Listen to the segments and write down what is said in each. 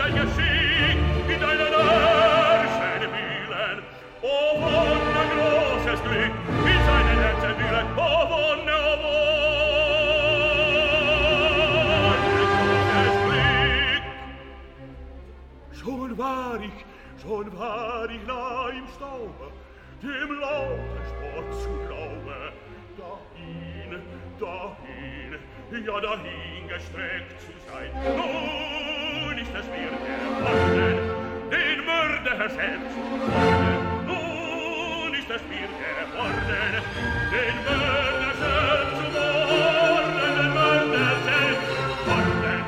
dein Geschick in deinen Herzen wühlen. O Wonne, großes Glück, in seinen Herzen wühlen. O Wonne, großes Glück. Schon war ich nah im Staube, dem lauten Sport zu Laube. Dahin gestreckt zu sein. Nun ist es mir geworden, den Mörder selbst zu morden. Nun ist es mir geworden, den Mörder selbst zu morden, den Mörder selbst zu morden.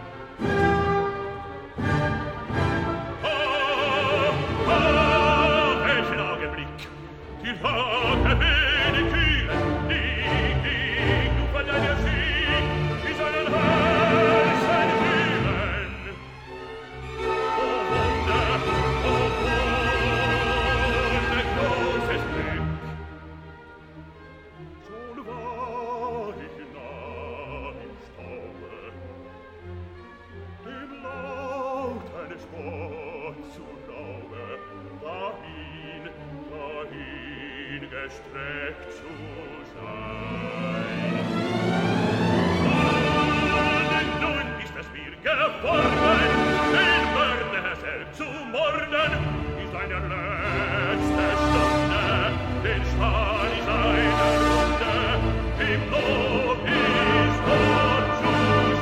Welchen Augenblick, die Lage wenig kühlen, die Gruppe deiner Sieg, die seinen Herzen wühlen. O Wunder, großes Glück. Schon war ich nah im Staube, dem lauten Spott zu Laube, dahin gestreckt zu sein. Und nun ist es mir geworden, den Mörder selbst zu morden, in seiner letzte Stunde, den Stahl in seiner Runde, im Lob ist Gott zu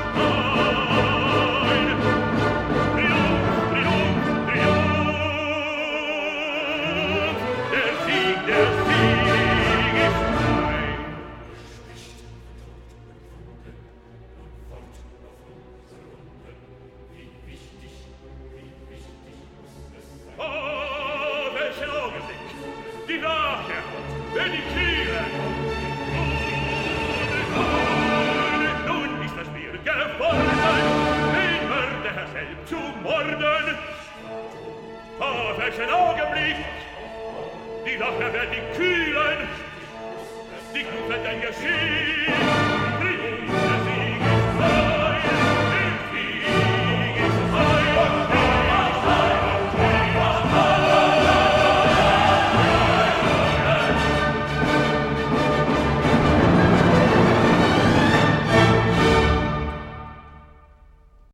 sein. Triumph, Triumph, Triumph, der Sieg ist frei. Oh, welchen Augenblick! Die Rache, wenn die Kühe! Nun ist es mir geworden, den Mörder selbst zu morden. Oh, welchen Augenblick! Die Lache wird ihn kühlen, die Gruppe dein Geschick.